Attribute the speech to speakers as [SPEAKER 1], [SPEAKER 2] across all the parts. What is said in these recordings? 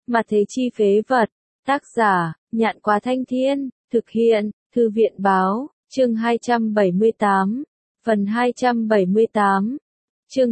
[SPEAKER 1] Mà thế chi phế vật. Tác giả, Nhạn Quá Thanh Thiên, thực hiện, Thư viện Báo, chương 278, phần 278, chương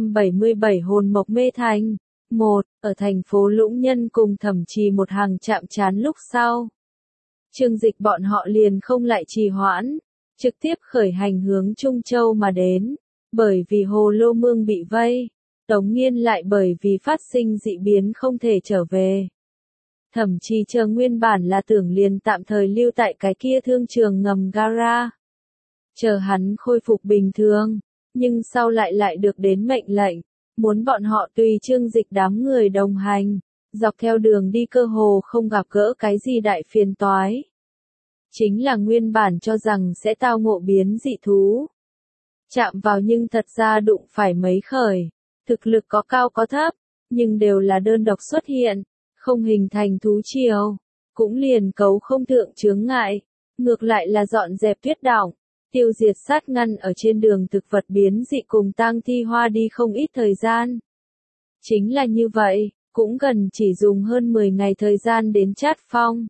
[SPEAKER 1] 277 Hồn Mộc Mê Thành. 1. Ở thành phố Lũng Nhân cùng Thẩm Trì một hàng chạm trán lúc sau. Chương Dịch bọn họ liền không lại trì hoãn, trực tiếp khởi hành hướng Trung Châu mà đến, bởi vì Hồ Lô Mương bị vây, Tống Nghiên lại bởi vì phát sinh dị biến không thể trở về. Thẩm Trì chờ nguyên bản là tưởng liền tạm thời lưu tại cái kia thương trường ngầm gara, chờ hắn khôi phục bình thường, nhưng sau lại được đến mệnh lệnh, muốn bọn họ tùy Chương Dịch đám người đồng hành, dọc theo đường đi cơ hồ không gặp gỡ cái gì đại phiền toái. Chính là nguyên bản cho rằng sẽ tao ngộ biến dị thú. Chạm vào nhưng thật ra đụng phải mấy khởi, thực lực có cao có thấp, nhưng đều là đơn độc xuất hiện, không hình thành thú triều, cũng liền cấu không thượng chướng ngại, ngược lại là dọn dẹp tuyết đọng, tiêu diệt sát ngăn ở trên đường thực vật biến dị cùng tang thi hoa đi không ít thời gian. Chính là như vậy, cũng gần chỉ dùng hơn 10 ngày thời gian đến Trát Phong.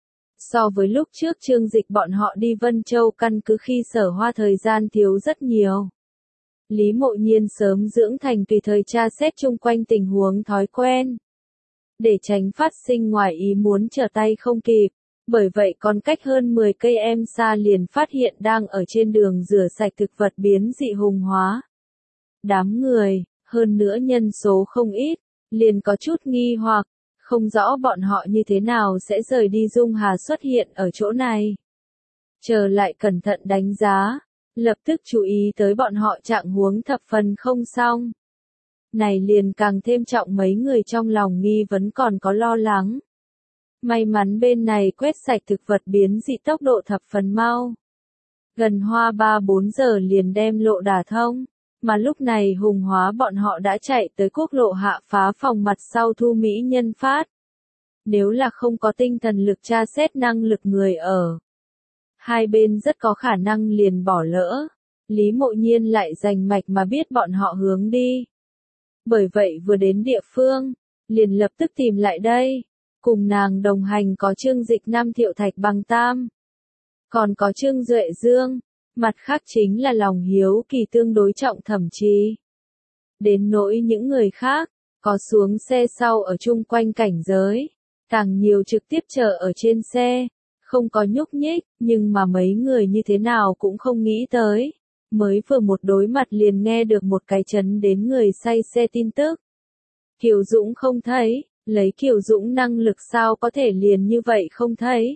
[SPEAKER 1] So với lúc trước Chương Dịch bọn họ đi Vân Châu căn cứ khi Sở Hoa thời gian thiếu rất nhiều. Lý Mộ Nhiên sớm dưỡng thành tùy thời tra xét chung quanh tình huống thói quen. Để tránh phát sinh ngoài ý muốn trở tay không kịp, bởi vậy còn cách hơn 10 cây em xa liền phát hiện đang ở trên đường rửa sạch thực vật biến dị hùng hóa. Đám người, hơn nữa nhân số không ít, liền có chút nghi hoặc, không rõ bọn họ như thế nào sẽ rời đi Dung Hà xuất hiện ở chỗ này. Chờ lại cẩn thận đánh giá, lập tức chú ý tới bọn họ trạng huống thập phần không xong. Này liền càng thêm trọng mấy người trong lòng nghi vấn còn có lo lắng. May mắn bên này quét sạch thực vật biến dị tốc độ thập phần mau. Gần hoa 3-4 giờ liền đem lộ đả thông, mà lúc này hùng hóa bọn họ đã chạy tới quốc lộ hạ phá phòng mặt sau thu mỹ nhân phát. Nếu là không có tinh thần lực tra xét năng lực người ở, hai bên rất có khả năng liền bỏ lỡ. Lý Mộ Nhiên lại rành mạch mà biết bọn họ hướng đi. Bởi vậy vừa đến địa phương, liền lập tức tìm lại đây. Cùng nàng đồng hành có Chương Dịch Nam Thiệu Thạch Bằng Tam, còn có Trương Duệ Dương, mặt khác chính là lòng hiếu kỳ tương đối trọng Thẩm Trì. Đến nỗi những người khác, có xuống xe sau ở chung quanh cảnh giới, càng nhiều trực tiếp chờ ở trên xe, không có nhúc nhích, nhưng mà mấy người như thế nào cũng không nghĩ tới. Mới vừa một đối mặt liền nghe được một cái chấn đến người say xe tin tức. Kiều Dũng không thấy, lấy Kiều Dũng năng lực sao có thể liền như vậy không thấy.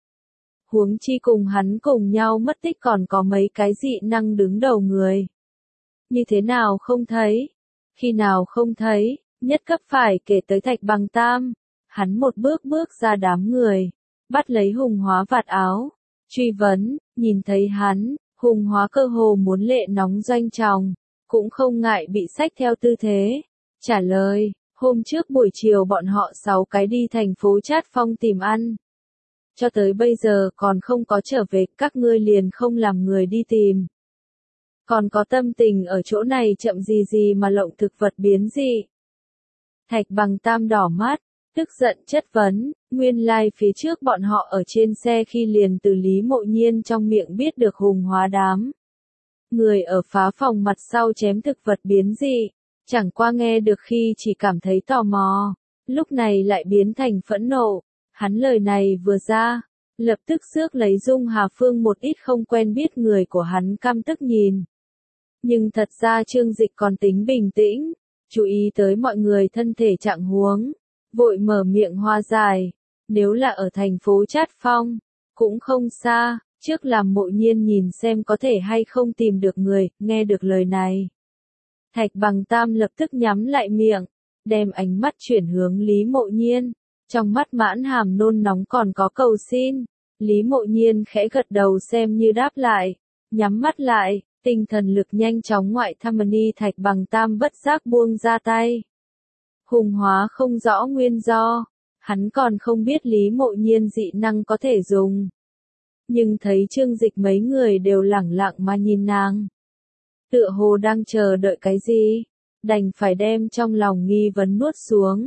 [SPEAKER 1] Huống chi cùng hắn cùng nhau mất tích còn có mấy cái dị năng đứng đầu người. Như thế nào không thấy? Khi nào không thấy, nhất cấp phải kể tới Thạch Bằng Tam. Hắn một bước ra đám người, bắt lấy hùng hóa vạt áo, truy vấn, nhìn thấy hắn, hùng hóa cơ hồ muốn lệ nóng doanh tròng, cũng không ngại bị xách theo tư thế. Trả lời, hôm trước buổi chiều bọn họ 6 cái đi thành phố Trát Phong tìm ăn. Cho tới bây giờ còn không có trở về, các ngươi liền không làm người đi tìm. Còn có tâm tình ở chỗ này chậm gì mà lộng thực vật biến dị. Thạch Bằng Tam đỏ mắt, tức giận chất vấn, nguyên lai phía trước bọn họ ở trên xe khi liền từ Lý Mộ Nhiên trong miệng biết được hùng hóa đám. Người ở phá phòng mặt sau chém thực vật biến dị, chẳng qua nghe được khi chỉ cảm thấy tò mò, lúc này lại biến thành phẫn nộ. Hắn lời này vừa ra, lập tức xước lấy Dung Hà Phương một ít không quen biết người của hắn căm tức nhìn. Nhưng thật ra Chương Dịch còn tính bình tĩnh, chú ý tới mọi người thân thể trạng huống, vội mở miệng hoa dài, nếu là ở thành phố Trát Phong, cũng không xa, trước làm Mộ Nhiên nhìn xem có thể hay không tìm được người, nghe được lời này. Thạch Bằng Tam lập tức nhắm lại miệng, đem ánh mắt chuyển hướng Lý Mộ Nhiên, trong mắt mãn hàm nôn nóng còn có cầu xin. Lý Mộ Nhiên khẽ gật đầu xem như đáp lại, nhắm mắt lại, tinh thần lực nhanh chóng ngoại thăm ni. Thạch Bằng Tam bất giác buông ra tay. Hùng hóa không rõ nguyên do, hắn còn không biết Lý Mộ Nhiên dị năng có thể dùng. Nhưng thấy Chương Dịch mấy người đều lẳng lặng mà nhìn nàng. Tựa hồ đang chờ đợi cái gì, đành phải đem trong lòng nghi vấn nuốt xuống.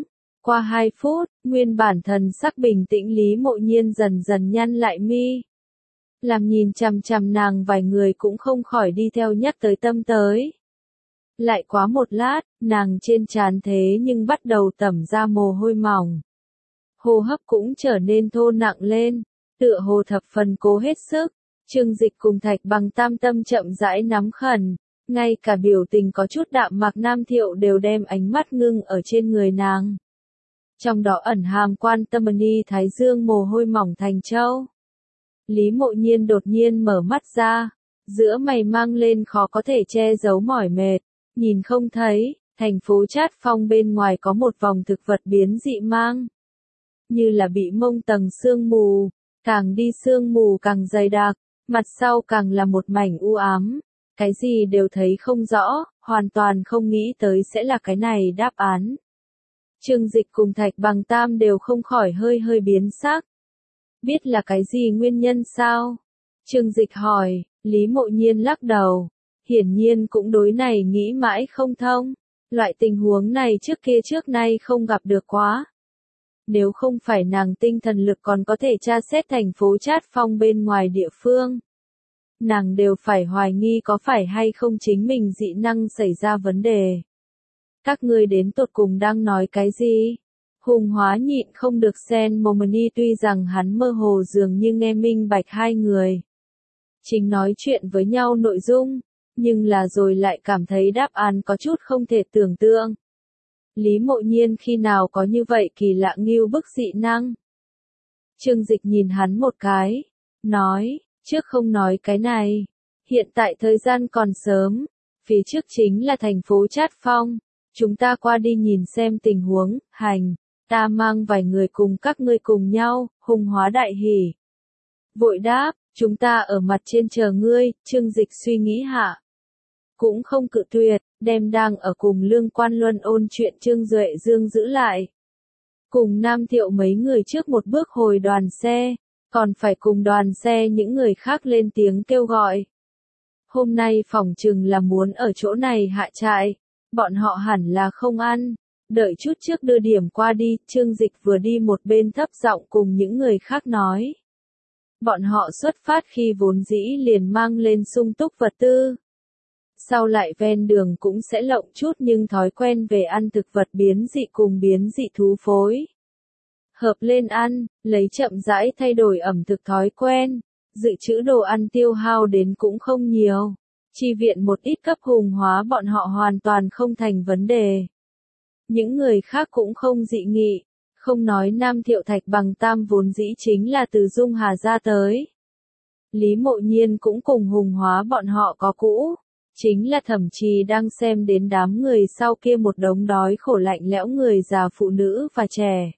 [SPEAKER 1] Qua 2 phút, nguyên bản thần sắc bình tĩnh Lý Mộ Nhiên dần dần nhăn lại mi. Làm nhìn chằm chằm nàng vài người cũng không khỏi đi theo nhắc tới tâm tới. Lại quá một lát, nàng trên trán thế nhưng bắt đầu tẩm ra mồ hôi mỏng. Hô hấp cũng trở nên thô nặng lên, tựa hồ thập phần cố hết sức. Trương Dịch cùng Thạch Bằng tam tâm chậm rãi nắm khẩn, ngay cả biểu tình có chút đạm mạc Nam Thiệu đều đem ánh mắt ngưng ở trên người nàng. Trong đó ẩn hàm quan tâm ni thái dương mồ hôi mỏng thành châu. Lý Mộ Nhiên đột nhiên mở mắt ra, giữa mày mang lên khó có thể che giấu mỏi mệt, nhìn không thấy, thành phố Trát Phong bên ngoài có một vòng thực vật biến dị mang. Như là bị mông tầng sương mù, càng đi sương mù càng dày đặc, mặt sau càng là một mảnh u ám, cái gì đều thấy không rõ, hoàn toàn không nghĩ tới sẽ là cái này đáp án. Trương Dịch cùng Thạch Bằng Tam đều không khỏi hơi hơi biến sắc. Biết là cái gì nguyên nhân sao? Trương Dịch hỏi, Lý Mộ Nhiên lắc đầu, hiển nhiên cũng đối này nghĩ mãi không thông, loại tình huống này trước nay không gặp được quá. Nếu không phải nàng tinh thần lực còn có thể tra xét thành phố Trát Phong bên ngoài địa phương, nàng đều phải hoài nghi có phải hay không chính mình dị năng xảy ra vấn đề. Các ngươi đến tột cùng đang nói cái gì? Hùng Hóa nhịn không được xen mồm ni, tuy rằng hắn mơ hồ dường như nghe minh bạch hai người chính nói chuyện với nhau nội dung, nhưng là rồi lại cảm thấy đáp án có chút không thể tưởng tượng. Lý Mộ Nhiên khi nào có như vậy kỳ lạ nghiêu bức dị năng? Trương Dịch nhìn hắn một cái, nói, trước không nói cái này, hiện tại thời gian còn sớm, phía trước chính là thành phố Trát Phong, chúng ta qua đi nhìn xem tình huống, hành, ta mang vài người cùng các ngươi cùng nhau, Hùng Hóa đại hỉ. Vội đáp, chúng ta ở mặt trên chờ ngươi, Trương Dịch suy nghĩ hạ. Cũng không cự tuyệt, đem đang ở cùng Lương Quan Luân ôn chuyện Trương Duệ Dương giữ lại. Cùng Nam Thiệu mấy người trước một bước hồi đoàn xe, còn phải cùng đoàn xe những người khác lên tiếng kêu gọi. Hôm nay phỏng chừng là muốn ở chỗ này hạ trại, bọn họ hẳn là không ăn, đợi chút trước đưa điểm qua đi, Trương Dịch vừa đi một bên thấp giọng cùng những người khác nói. Bọn họ xuất phát khi vốn dĩ liền mang lên sung túc vật tư. Sau lại ven đường cũng sẽ lộng chút nhưng thói quen về ăn thực vật biến dị cùng biến dị thú phối. Hợp lên ăn, lấy chậm rãi thay đổi ẩm thực thói quen, dự trữ đồ ăn tiêu hao đến cũng không nhiều. Chi viện một ít cấp Hùng Hóa bọn họ hoàn toàn không thành vấn đề. Những người khác cũng không dị nghị, không nói Nam Thiệu Thạch Bằng Tam vốn dĩ chính là từ Dung Hà ra tới. Lý Mộ Nhiên cũng cùng Hùng Hóa bọn họ có cũ, chính là thậm chí đang xem đến đám người sau kia một đống đói khổ lạnh lẽo người già phụ nữ và trẻ.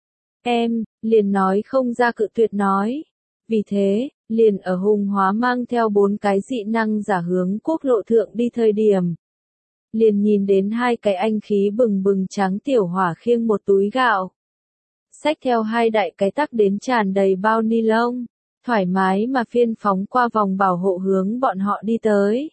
[SPEAKER 1] Em, liền nói không ra cự tuyệt nói. Vì thế, liền ở Hùng Hóa mang theo 4 cái dị năng giả hướng quốc lộ thượng đi thời điểm. Liền nhìn đến 2 cái anh khí bừng bừng trắng tiểu hỏa khiêng một túi gạo. Xách theo 2 đại cái tắc đến tràn đầy bao ni lông, thoải mái mà phiên phóng qua vòng bảo hộ hướng bọn họ đi tới.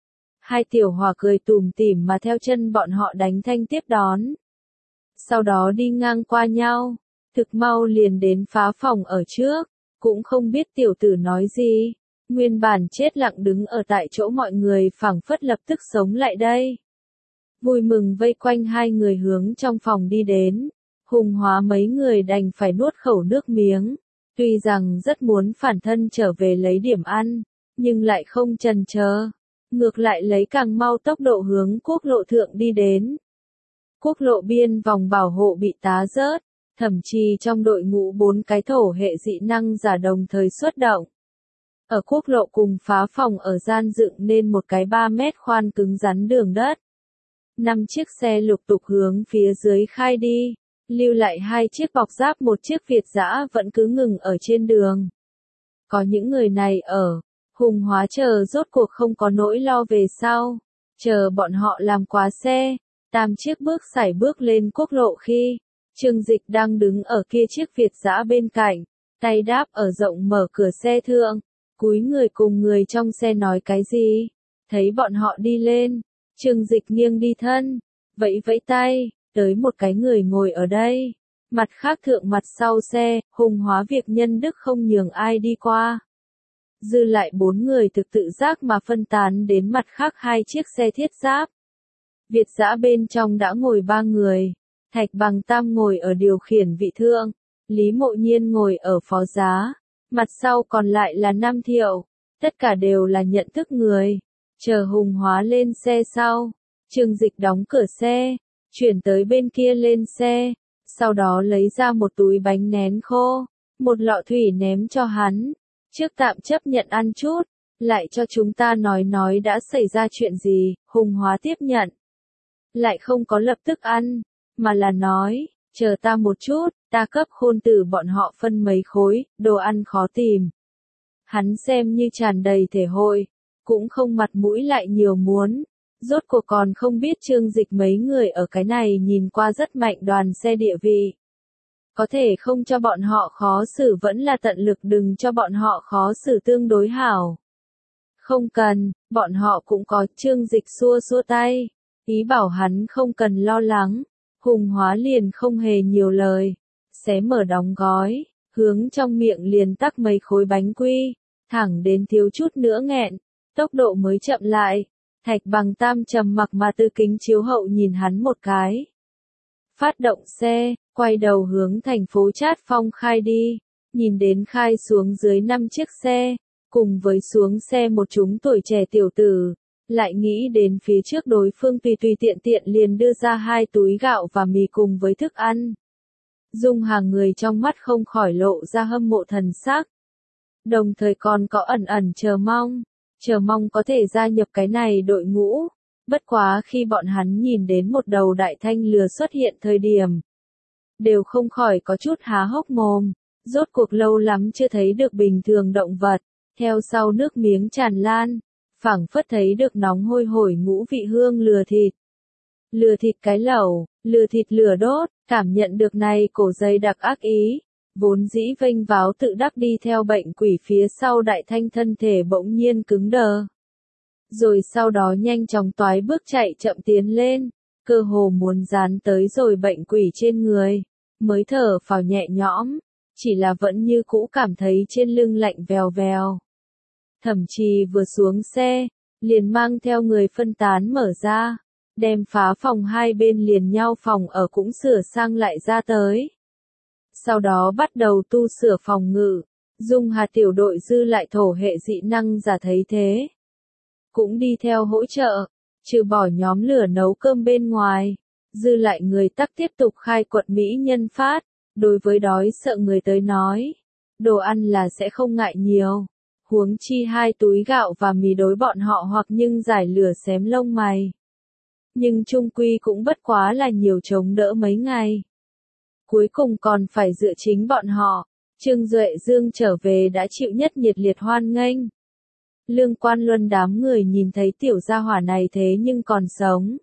[SPEAKER 1] 2 tiểu hỏa cười tủm tỉm mà theo chân bọn họ đánh thanh tiếp đón. Sau đó đi ngang qua nhau, thực mau liền đến phá phòng ở trước, cũng không biết tiểu tử nói gì. Nguyên bản chết lặng đứng ở tại chỗ mọi người phảng phất lập tức sống lại đây. Vui mừng vây quanh 2 người hướng trong phòng đi đến. Hùng Hóa mấy người đành phải nuốt khẩu nước miếng. Tuy rằng rất muốn phản thân trở về lấy điểm ăn, nhưng lại không chần chờ. Ngược lại lấy càng mau tốc độ hướng quốc lộ thượng đi đến. Quốc lộ biên vòng bảo hộ bị tá rớt, thậm chí trong đội ngũ 4 cái thổ hệ dị năng giả đồng thời xuất động. Ở quốc lộ cùng phá phòng ở gian dựng nên một cái 3 mét khoan cứng rắn đường đất. 5 chiếc xe lục tục hướng phía dưới khai đi, lưu lại 2 chiếc bọc giáp, một chiếc Việt dã vẫn cứ ngừng ở trên đường. Có những người này ở, Hùng Hóa chờ rốt cuộc không có nỗi lo về sau, chờ bọn họ làm quá xe, 8 chiếc bước lên quốc lộ khi, Trương Dịch đang đứng ở kia chiếc Việt dã bên cạnh, tay đáp ở rộng mở cửa xe thượng, cúi người cùng người trong xe nói cái gì, thấy bọn họ đi lên, Trương Dịch nghiêng đi thân, vẫy vẫy tay, tới một cái người ngồi ở đây. Mặt khác thượng mặt sau xe, Hùng Hóa việc nhân đức không nhường ai đi qua. Dư lại 4 người thực tự giác mà phân tán đến mặt khác 2 chiếc xe thiết giáp. Việt dã bên trong đã ngồi 3 người. Thạch Bằng Tam ngồi ở điều khiển vị thượng. Lý Mộ Nhiên ngồi ở phó giá. Mặt sau còn lại là Nam Thiệu. Tất cả đều là nhận thức người. Chờ Hùng Hóa lên xe sau. Trương Dịch đóng cửa xe. Chuyển tới bên kia lên xe. Sau đó lấy ra một túi bánh nén khô. Một lọ thủy ném cho hắn. Trước tạm chấp nhận ăn chút. Lại cho chúng ta nói đã xảy ra chuyện gì. Hùng Hóa tiếp nhận. Lại không có lập tức ăn. Mà là nói, chờ ta một chút, ta cấp Khôn Tử bọn họ phân mấy khối, đồ ăn khó tìm. Hắn xem như tràn đầy thể hội, cũng không mặt mũi lại nhiều muốn. Rốt cuộc còn không biết Trương Dịch mấy người ở cái này nhìn qua rất mạnh đoàn xe địa vị. Có thể không cho bọn họ khó xử vẫn là tận lực đừng cho bọn họ khó xử tương đối hảo. Không cần, bọn họ cũng có. Trương Dịch xua xua tay, ý bảo hắn không cần lo lắng. Hùng Hóa liền không hề nhiều lời, xé mở đóng gói, hướng trong miệng liền tắc mấy khối bánh quy, thẳng đến thiếu chút nữa nghẹn, tốc độ mới chậm lại. Thạch Bằng Tam trầm mặc mà từ kính chiếu hậu nhìn hắn một cái. Phát động xe, quay đầu hướng thành phố Trát Phong khai đi, nhìn đến khai xuống dưới 5 chiếc xe, cùng với xuống xe một chúng tuổi trẻ tiểu tử. Lại nghĩ đến phía trước đối phương tùy tiện liền đưa ra 2 túi gạo và mì cùng với thức ăn. Dung Hàng người trong mắt không khỏi lộ ra hâm mộ thần sắc. Đồng thời còn có ẩn chờ mong có thể gia nhập cái này đội ngũ. Bất quá khi bọn hắn nhìn đến một đầu đại thanh lừa xuất hiện thời điểm. Đều không khỏi có chút há hốc mồm, rốt cuộc lâu lắm chưa thấy được bình thường động vật, theo sau nước miếng tràn lan. Phảng phất thấy được nóng hôi hổi ngũ vị hương lừa thịt cái lẩu, lừa thịt lửa đốt, cảm nhận được này cổ dày đặc ác ý, vốn dĩ vênh váo tự đắc đi theo bệnh quỷ phía sau đại thanh thân thể bỗng nhiên cứng đờ. Rồi sau đó nhanh chóng toái bước chạy chậm tiến lên, cơ hồ muốn dán tới rồi bệnh quỷ trên người, mới thở phào nhẹ nhõm, chỉ là vẫn như cũ cảm thấy trên lưng lạnh vèo vèo. Thẩm Trì vừa xuống xe, liền mang theo người phân tán mở ra, đem phá phòng hai bên liền nhau phòng ở cũng sửa sang lại ra tới. Sau đó bắt đầu tu sửa phòng ngự, Dung Hà tiểu đội dư lại thổ hệ dị năng giả thấy thế. Cũng đi theo hỗ trợ, trừ bỏ nhóm lửa nấu cơm bên ngoài, dư lại người tắc tiếp tục khai quật mỹ nhân phát, đối với đói sợ người tới nói, đồ ăn là sẽ không ngại nhiều. Huống chi 2 túi gạo và mì đối bọn họ hoặc nhưng giải lửa xém lông mày. Nhưng chung quy cũng bất quá là nhiều chống đỡ mấy ngày. Cuối cùng còn phải dựa chính bọn họ. Trương Duệ Dương trở về đã chịu nhất nhiệt liệt hoan nghênh. Lương Quan Luân đám người nhìn thấy tiểu gia hỏa này thế nhưng còn sống.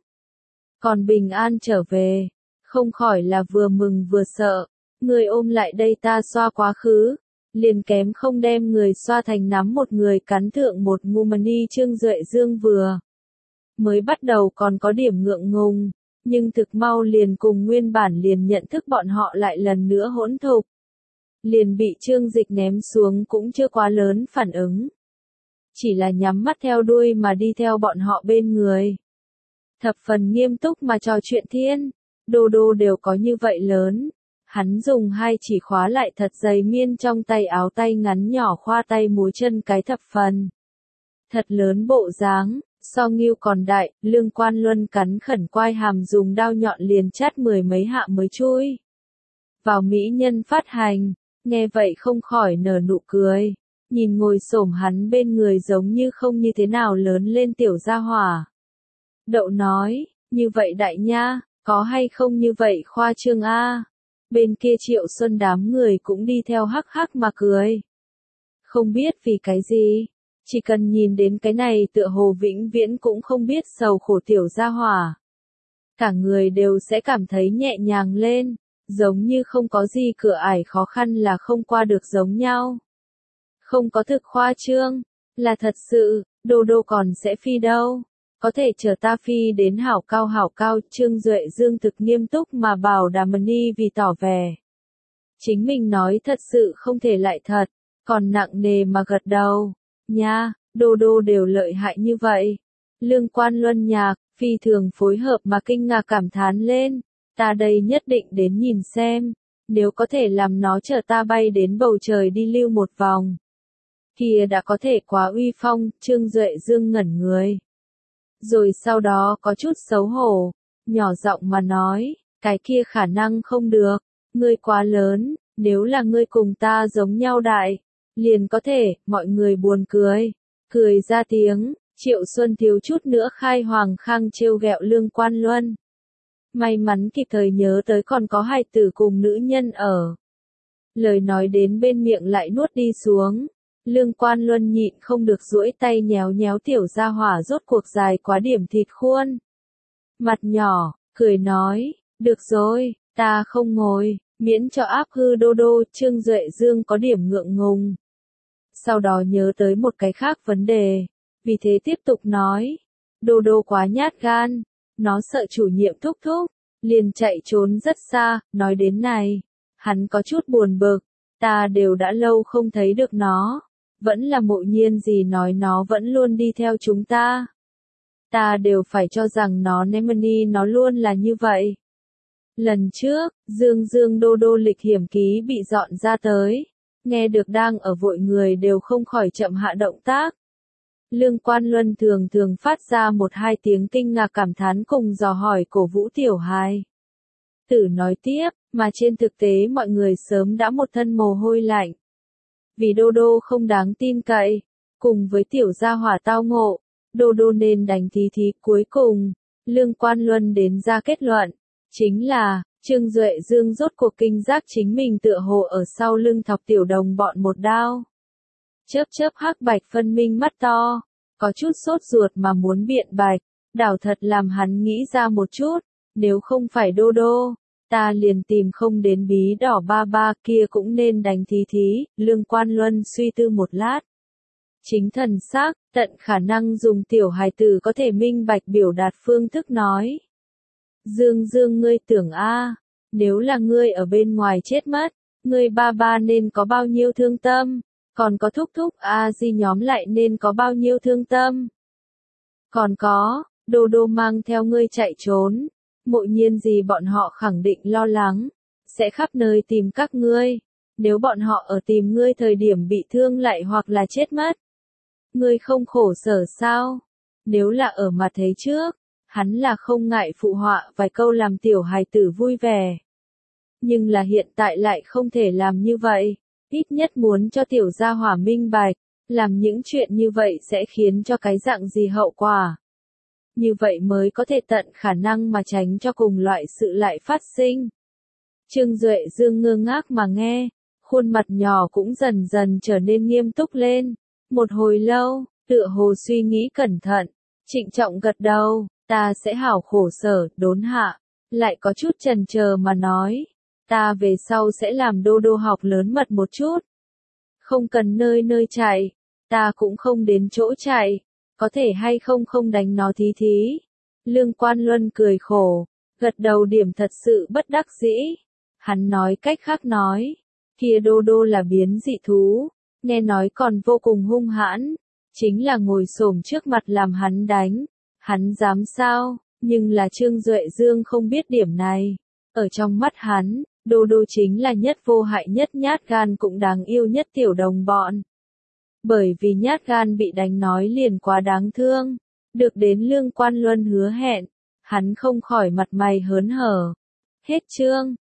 [SPEAKER 1] Còn bình an trở về, không khỏi là vừa mừng vừa sợ. Người ôm lại đây ta xoa quá khứ. Liền kém không đem người xoa thành nắm một người cắn thượng một ngu mani. Trương Duệ Dương vừa mới bắt đầu còn có điểm ngượng ngùng, nhưng thực mau liền cùng nguyên bản liền nhận thức bọn họ lại lần nữa hỗn thục. Liền bị Trương Dịch ném xuống cũng chưa quá lớn phản ứng. Chỉ là nhắm mắt theo đuôi mà đi theo bọn họ bên người. Thập phần nghiêm túc mà trò chuyện thiên, đô đô đều có như vậy lớn. Hắn dùng 2 chỉ khóa lại thật dày miên trong tay áo tay ngắn nhỏ khoa tay múa chân cái thập phần. Thật lớn bộ dáng, so Ngưu còn đại, Lương Quan Luân cắn khẩn quai hàm dùng đao nhọn liền chát 10 mấy hạ mới chui. Vào mỹ nhân phát hành, nghe vậy không khỏi nở nụ cười, nhìn ngồi xổm hắn bên người giống như không như thế nào lớn lên tiểu gia hỏa. Đậu nói, như vậy đại nha, có hay không như vậy khoa trương a? Bên kia Triệu Xuân đám người cũng đi theo hắc hắc mà cười. Không biết vì cái gì, chỉ cần nhìn đến cái này tựa hồ vĩnh viễn cũng không biết sầu khổ tiểu gia hỏa. Cả người đều sẽ cảm thấy nhẹ nhàng lên, giống như không có gì cửa ải khó khăn là không qua được giống nhau. Không có thực khoa trương, là thật sự, đô đô còn sẽ phi đâu. có thể chờ ta phi đến hảo cao, Trương Duệ Dương thực nghiêm túc mà bảo Đàm Ni vì tỏ vẻ. Chính mình nói thật sự không thể lại thật, còn nặng nề mà gật đầu, nha, Đô Đô đều lợi hại như vậy. Lương Quan Luân nhạc, phi thường phối hợp mà kinh ngạc cảm thán lên, ta đây nhất định đến nhìn xem, nếu có thể làm nó chở ta bay đến bầu trời đi lưu một vòng. Kia đã có thể quá uy phong, Trương Duệ Dương ngẩn người. Rồi sau đó có chút xấu hổ, nhỏ giọng mà nói, cái kia khả năng không được, ngươi quá lớn, nếu là ngươi cùng ta giống nhau đại, liền có thể, mọi người buồn cười ra tiếng, Triệu Xuân thiếu chút nữa khai hoàng khang trêu ghẹo Lương Quan Luân. May mắn kịp thời nhớ tới còn có hài tử cùng nữ nhân ở. Lời nói đến bên miệng lại nuốt đi xuống. Lương Quan Luân nhịn không được duỗi tay nhéo nhéo tiểu gia hỏa rốt cuộc dài quá điểm thịt khuôn. Mặt nhỏ, cười nói, được rồi, ta không ngồi, miễn cho áp hư Đô Đô, Trương Duệ Dương có điểm ngượng ngùng. Sau đó nhớ tới một cái khác vấn đề, vì thế tiếp tục nói, Đô Đô quá nhát gan, nó sợ chủ nhiệm thúc thúc, liền chạy trốn rất xa, nói đến này, hắn có chút buồn bực, ta đều đã lâu không thấy được nó. Vẫn là Mộ Nhiên gì nói nó vẫn luôn đi theo chúng ta. Ta đều phải cho rằng nó Nemani nó luôn là như vậy. Lần trước, Dương Đô Đô lịch hiểm ký bị dọn ra tới. Nghe được đang ở vội người đều không khỏi chậm hạ động tác. Lương Quan Luân thường phát ra một hai tiếng kinh ngạc cảm thán cùng dò hỏi cổ vũ tiểu hài. Tử nói tiếp, mà trên thực tế mọi người sớm đã một thân mồ hôi lạnh. Vì Đô Đô không đáng tin cậy, cùng với tiểu gia hỏa tao ngộ, Đô Đô nên đánh thí cuối cùng, Lương Quan Luân đến ra kết luận, chính là, Trương Duệ Dương rốt cuộc kinh giác chính mình tựa hồ ở sau lưng thọc tiểu đồng bọn một đao. Chớp hắc bạch phân minh mắt to, có chút sốt ruột mà muốn biện bạch, đảo thật làm hắn nghĩ ra một chút, nếu không phải Đô Đô. Ta liền tìm không đến bí đỏ ba kia cũng nên đánh thí, Lương Quan Luân suy tư một lát. Chính thần xác, tận khả năng dùng tiểu hài tử có thể minh bạch biểu đạt phương thức nói. Dương ngươi tưởng nếu là ngươi ở bên ngoài chết mất, ngươi ba nên có bao nhiêu thương tâm, còn có thúc di nhóm lại nên có bao nhiêu thương tâm. Còn có, Đô Đô mang theo ngươi chạy trốn. Mộ Nhiên gì bọn họ khẳng định lo lắng, sẽ khắp nơi tìm các ngươi, nếu bọn họ ở tìm ngươi thời điểm bị thương lại hoặc là chết mất. Ngươi không khổ sở sao? Nếu là ở mặt thế trước, hắn là không ngại phụ họa vài câu làm tiểu hài tử vui vẻ. Nhưng là hiện tại lại không thể làm như vậy, ít nhất muốn cho tiểu gia hỏa minh bạch, làm những chuyện như vậy sẽ khiến cho cái dạng gì hậu quả. Như vậy mới có thể tận khả năng mà tránh cho cùng loại sự lại phát sinh. Trương Duệ Dương ngơ ngác mà nghe, khuôn mặt nhỏ cũng dần dần trở nên nghiêm túc lên. Một hồi lâu, tựa hồ suy nghĩ cẩn thận, trịnh trọng gật đầu, ta sẽ hảo khổ sở, đốn hạ. Lại có chút chần chờ mà nói, ta về sau sẽ làm Đô Đô học lớn mật một chút. Không cần nơi chạy, ta cũng không đến chỗ chạy. Có thể hay không đánh nó thí. Lương Quan Luân cười khổ, gật đầu điểm thật sự bất đắc dĩ. Hắn nói cách khác nói, kia Đô Đô là biến dị thú, nghe nói còn vô cùng hung hãn, chính là ngồi xổm trước mặt làm hắn đánh, hắn dám sao, nhưng là Trương Duệ Dương không biết điểm này. Ở trong mắt hắn, Đô Đô chính là nhất vô hại nhất nhát gan cũng đáng yêu nhất tiểu đồng bọn. Bởi vì nhát gan bị đánh nói liền quá đáng thương, được đến Lương Quan Luân hứa hẹn, hắn không khỏi mặt mày hớn hở. Hết chương.